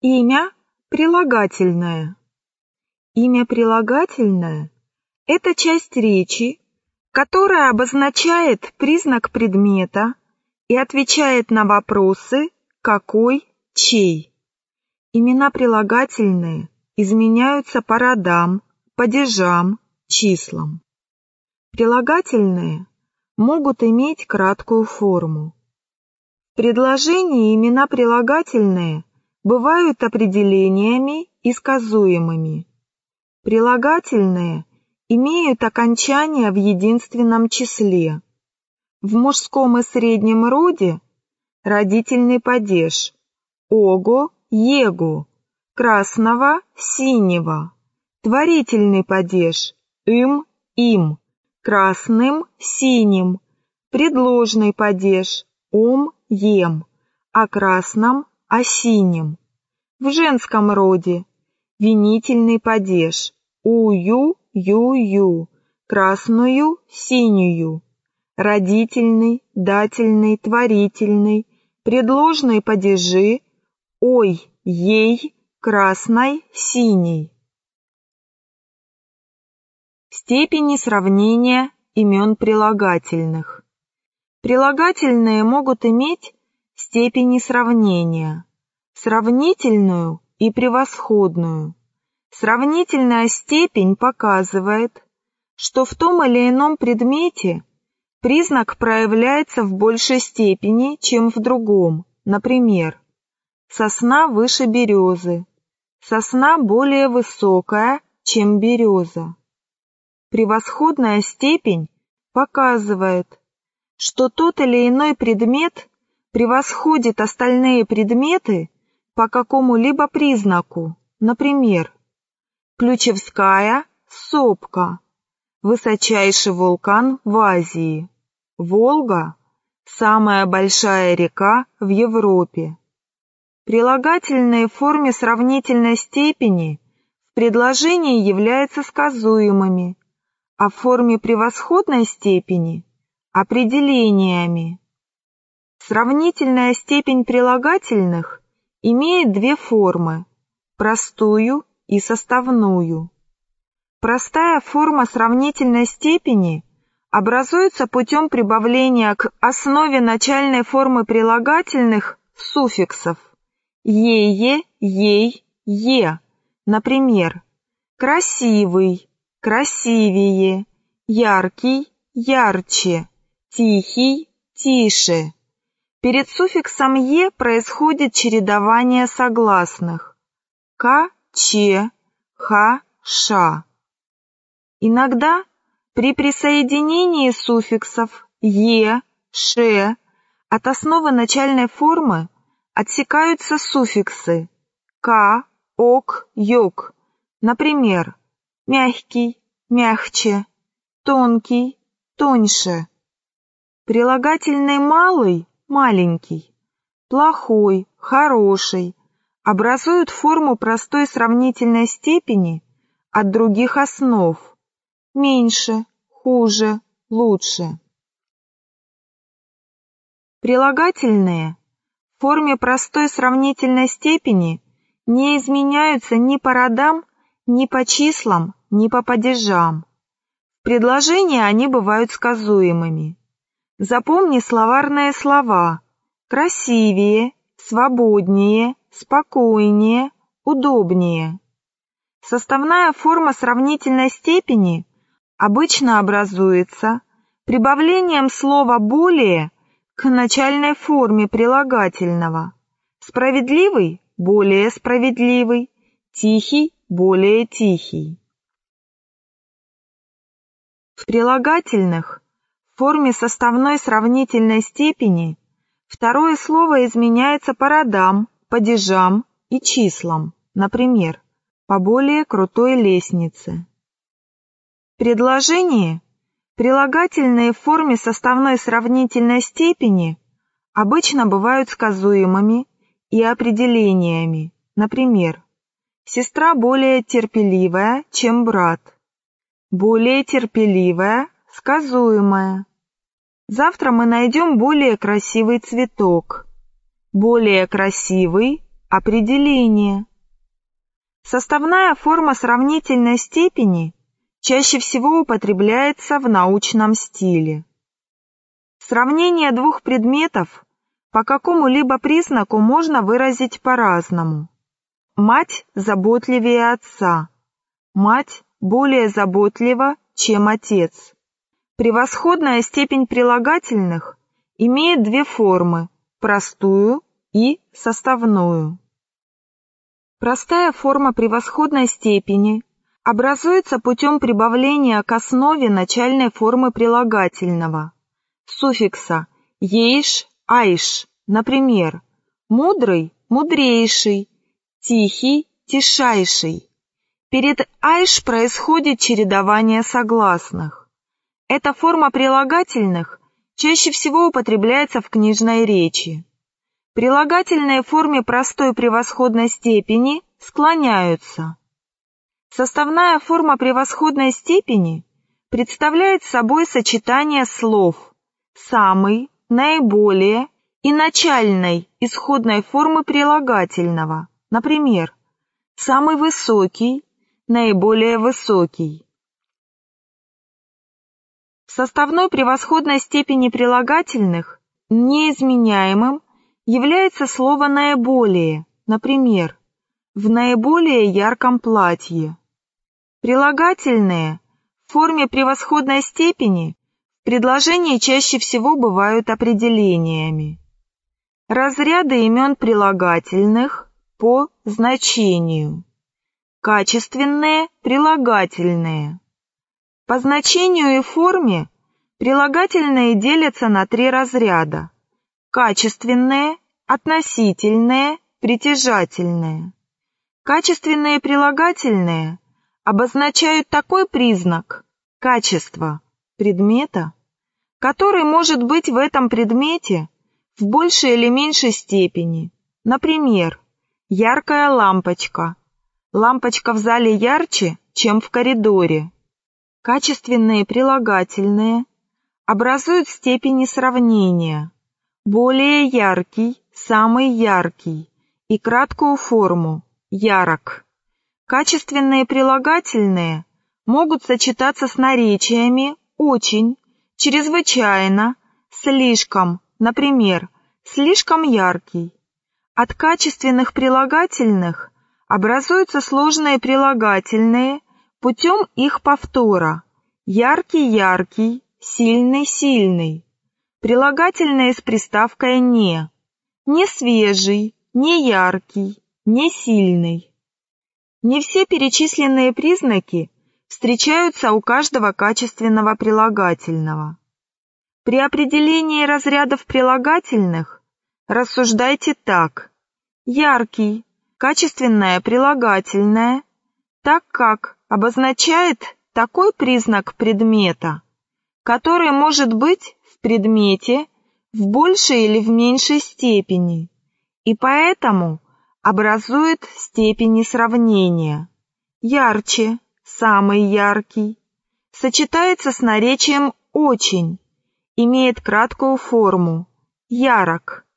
Имя прилагательное. Имя прилагательное – это часть речи, которая обозначает признак предмета и отвечает на вопросы «какой», «чей». Имена прилагательные изменяются по родам, падежам, числам. Прилагательные могут иметь краткую форму. В предложении имена прилагательные бывают определениями и сказуемыми. Прилагательные имеют окончание в единственном числе. В мужском и среднем роде родительный падеж ого, его, красного, синего, творительный падеж им, красным, синим, предложный падеж ем, о красном, о синем. В женском роде винительный падеж ю, красную, синюю, родительный, дательный, творительный, предложные падежи ой, ей, красной, синей. Степени сравнения имен прилагательных. Прилагательные могут иметь степени сравнения, сравнительную и превосходную. Сравнительная степень показывает, что в том или ином предмете признак проявляется в большей степени, чем в другом. Например, сосна выше березы, сосна более высокая, чем береза. Превосходная степень показывает, что тот или иной предмет превосходит остальные предметы по какому-либо признаку. Например, Ключевская сопка, высочайший вулкан в Азии, Волга – самая большая река в Европе. Прилагательные в форме сравнительной степени в предложении являются сказуемыми, а в форме превосходной степени – определениями. Сравнительная степень прилагательных имеет две формы – простую и составную. Простая форма сравнительной степени образуется путем прибавления к основе начальной формы прилагательных суффиксов «ее», «ей», «е». Например, красивый, красивее, яркий, ярче, тихий, тише. Перед суффиксом «е» происходит чередование согласных «к», «че», «ха», «ша». Иногда при присоединении суффиксов «е», «ше» от основы начальной формы отсекаются суффиксы «ка», «ок», «ёк». Например, мягкий, мягче, тонкий, тоньше. Прилагательный малый, маленький, плохой, хороший образуют форму простой сравнительной степени от других основ меньше, хуже, лучше. Прилагательные в форме простой сравнительной степени не изменяются ни по родам, ни по числам, ни по падежам. В предложении они бывают сказуемыми. Запомни словарные слова красивее, свободнее, спокойнее, удобнее. Составная форма сравнительной степени обычно образуется прибавлением слова «более» к начальной форме прилагательного. Справедливый – более справедливый, тихий – более тихий. В прилагательных в форме составной сравнительной степени второе слово изменяется по родам, падежам и числам, например, по более крутой лестнице. В предложении прилагательные в форме составной сравнительной степени обычно бывают сказуемыми и определениями, например, сестра более терпеливая, чем брат, более терпеливая, сказуемая. Завтра мы найдем более красивый цветок, более красивый, Определение. Составная форма сравнительной степени чаще всего употребляется в научном стиле. Сравнение двух предметов по какому-либо признаку можно выразить по-разному. Мать заботливее отца. Мать более заботлива, чем отец. Превосходная степень прилагательных имеет две формы – простую и составную. Простая форма превосходной степени образуется путем прибавления к основе начальной формы прилагательного, суффикса «ейш», «айш», например, «мудрый» – «мудрейший», «тихий» – «тишайший». Перед «айш» происходит чередование согласных. Эта форма прилагательных чаще всего употребляется в книжной речи. Прилагательные в форме простой превосходной степени склоняются. Составная форма превосходной степени представляет собой сочетание слов «самый», «наиболее» и начальной исходной формы прилагательного, например, «самый высокий», «наиболее высокий». В составной превосходной степени прилагательных неизменяемым является слово «наиболее», например, «в наиболее ярком платье». Прилагательные в форме превосходной степени в предложении чаще всего бывают определениями. Разряды имен прилагательных по значению. Качественные прилагательные. По значению и форме прилагательные делятся на три разряда. Качественные, относительные, притяжательные. Качественные прилагательные обозначают такой признак, качество предмета, который может быть в этом предмете в большей или меньшей степени. Например, яркая лампочка. Лампочка в зале ярче, чем в коридоре. Качественные прилагательные образуют степени сравнения. Более яркий, самый яркий и краткую форму ярок. Качественные прилагательные могут сочетаться с наречиями очень, чрезвычайно, слишком, например, слишком яркий. От качественных прилагательных образуются сложные прилагательные путем их повтора. Яркий-яркий, сильный-сильный. Прилагательные с приставкой «не». Не свежий, не яркий, не сильный. Не все перечисленные признаки встречаются у каждого качественного прилагательного. При определении разрядов прилагательных рассуждайте так. Яркий, качественное прилагательное, так как обозначает такой признак предмета, который может быть в предмете в большей или в меньшей степени, и поэтому образует степени сравнения. Ярче, самый яркий, сочетается с наречием «очень», имеет краткую форму «ярок».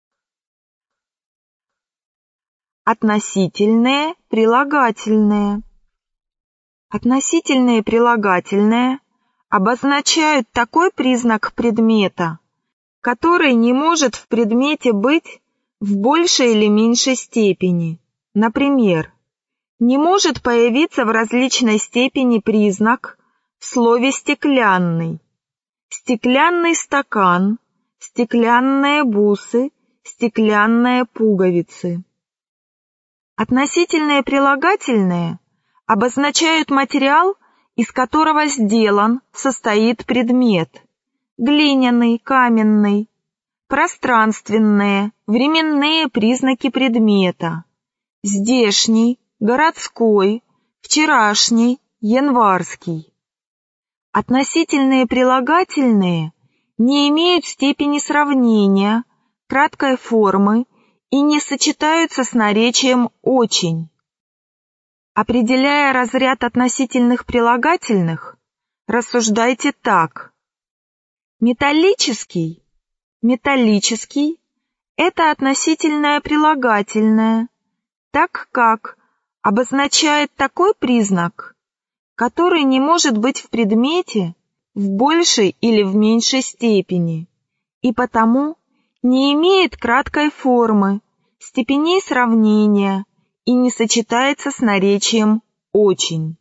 Относительные прилагательные. Относительные прилагательные обозначают такой признак предмета, который не может в предмете быть в большей или меньшей степени. Например, не может появиться в различной степени признак в слове «стеклянный». Стеклянный стакан, стеклянные бусы, стеклянные пуговицы. Относительные прилагательные обозначают материал, из которого сделан, состоит предмет. Глиняный, каменный. Пространственные, временные признаки предмета. Здешний, городской, вчерашний, январский. Относительные прилагательные не имеют степени сравнения, краткой формы и не сочетаются с наречием «очень». Определяя разряд относительных прилагательных, рассуждайте так. Металлический – это относительное прилагательное, так как обозначает такой признак, который не может быть в предмете в большей или в меньшей степени, и потому не имеет краткой формы, степеней сравнения и не сочетается с наречием «очень».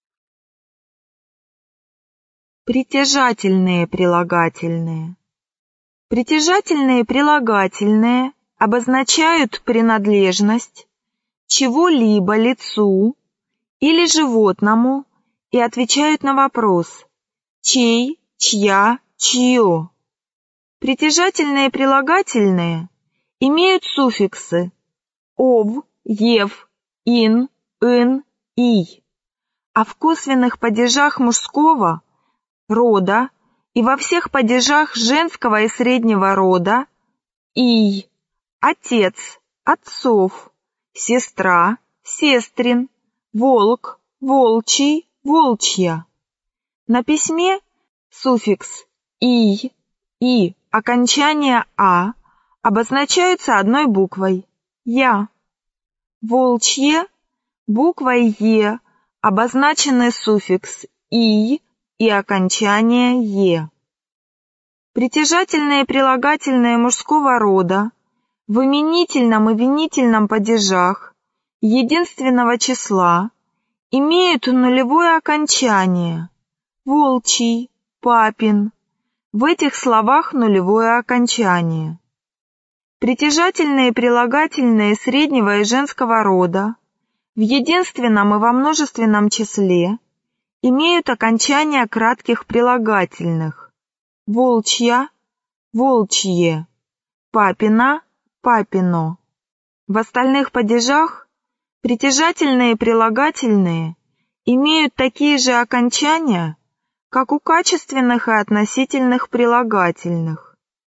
Притяжательные прилагательные. Притяжательные прилагательные обозначают принадлежность чего-либо лицу или животному и отвечают на вопрос «чей», «чья», «чье». Притяжательные прилагательные имеют суффиксы «ов», «ев», «ин», «ын», «ий», а в косвенных падежах мужского рода и во всех падежах женского и среднего рода «ий», «отец», «отцов», «сестра», «сестрин», «волк», «волчий», «волчья». На письме суффикс «ий» и окончание «а» обозначаются одной буквой «я». Волчье буквой «е» обозначены суффикс «ий» и окончание «е». Притяжательные прилагательные мужского рода в именительном и винительном падежах единственного числа имеют нулевое окончание «волчий», «папин». В этих словах нулевое окончание. Притяжательные прилагательные среднего и женского рода в единственном и во множественном числе имеют окончания кратких прилагательных «волчья», «волчье», «папина», «папино». В остальных падежах притяжательные прилагательные имеют такие же окончания, как у качественных и относительных прилагательных.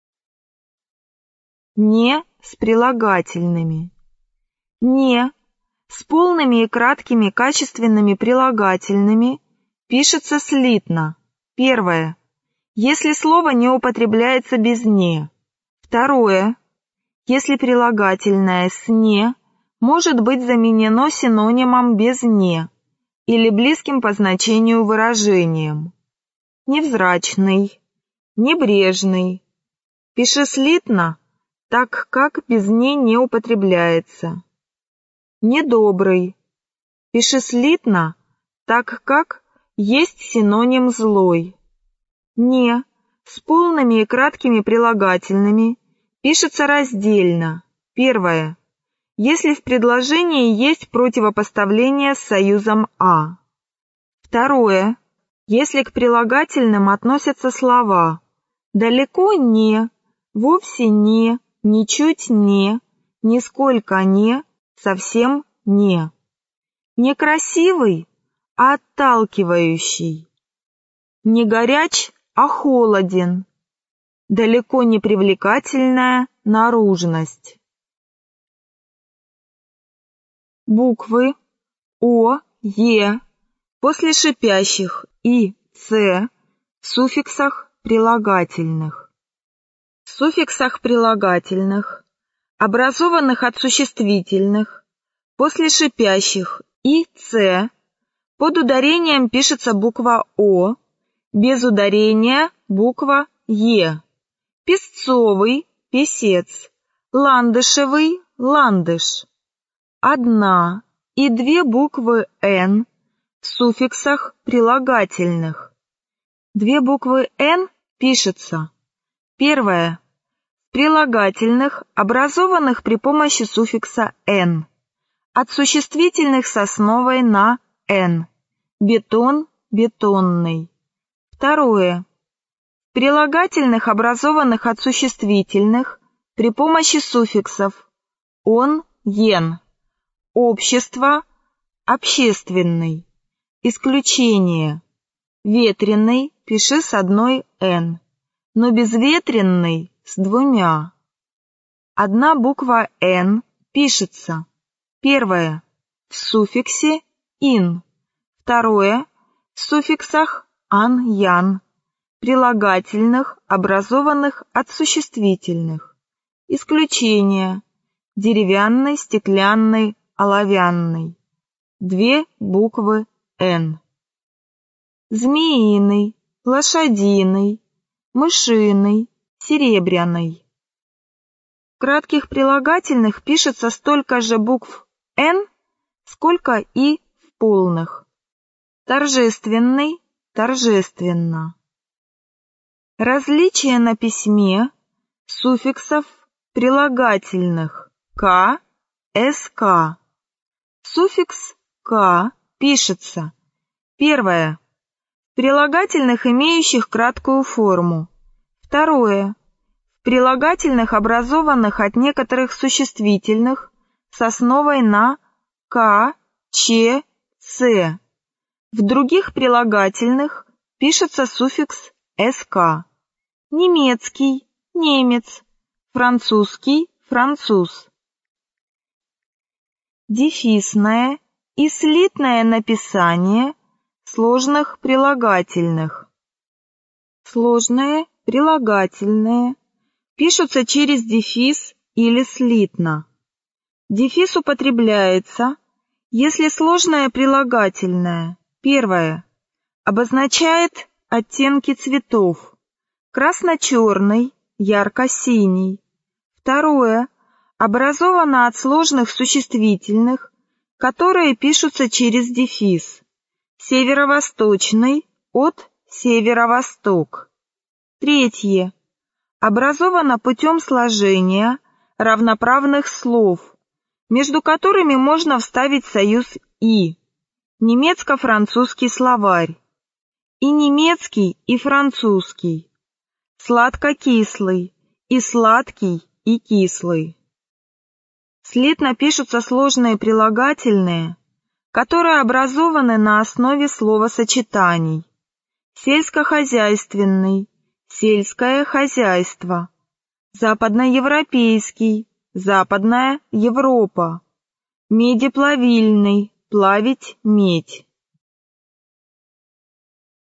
Не с прилагательными. Не с полными и краткими качественными прилагательными пишется слитно. Первое. Если слово не употребляется без «не». Второе. Если прилагательное с «не» может быть заменено синонимом без «не» или близким по значению выражением. Невзрачный, небрежный. Пиши слитно, так как без «не» не употребляется. Недобрый. Пиши слитно, так как есть синоним злой. Не с полными и краткими прилагательными пишется раздельно. Первое. Если в предложении есть противопоставление с союзом «а». Второе. Если к прилагательным относятся слова «далеко не», «вовсе не», «ничуть не», «нисколько не», «совсем не». Некрасивый, а отталкивающий. Не горяч, а холоден. Далеко не привлекательная наружность. Буквы О, Е после шипящих и Ц в суффиксах прилагательных. В суффиксах прилагательных, образованных от существительных, после шипящих и Ц под ударением пишется буква О, без ударения буква Е. Песцовый, песец, ландышевый, ландыш. Одна и две буквы «н» в суффиксах прилагательных. Две буквы «н» пишется. Первая в прилагательных, образованных при помощи суффикса «н», от существительных с основой на «н». Бетон, бетонный. Второе. В прилагательных, образованных от существительных при помощи суффиксов «он», «ен». Общество, общественный. Исключение. Ветреный пиши с одной «н», но безветренный с двумя. Одна буква «н» пишется. Первое в суффиксе «ин», второе в суффиксах «ан», «ян», прилагательных, образованных от существительных. Исключение: деревянный, стеклянный, оловянный. 2 буквы «Н». Змеиный, лошадиный, мышиный, серебряный. В кратких прилагательных пишется столько же букв «Н», сколько и в полных. Торжественный, торжественно. Различие на письме суффиксов прилагательных «к», «СК». Суффикс «к» пишется: первое — в прилагательных, имеющих краткую форму. Второе — в прилагательных, образованных от некоторых существительных с основой на «к», «ч», «ц». В других прилагательных пишется суффикс «СК». Немецкий — немец, французский — француз. Дефисное и слитное написание сложных прилагательных. Сложные прилагательные пишутся через дефис или слитно. Дефис употребляется, если сложное прилагательное, первое, обозначает оттенки цветов: красно-черный, ярко-синий. Второе, образовано от сложных существительных, которые пишутся через дефис: северо-восточный от северо-восток. Третье, образовано путем сложения равноправных слов, между которыми можно вставить союз «и». Немецко-французский словарь. И немецкий, и французский. Сладко-кислый, и сладкий, и кислый. Слитно пишутся сложные прилагательные, которые образованы на основе словосочетаний: сельскохозяйственный, сельское хозяйство, западноевропейский, Западная Европа, медиплавильный, плавить медь.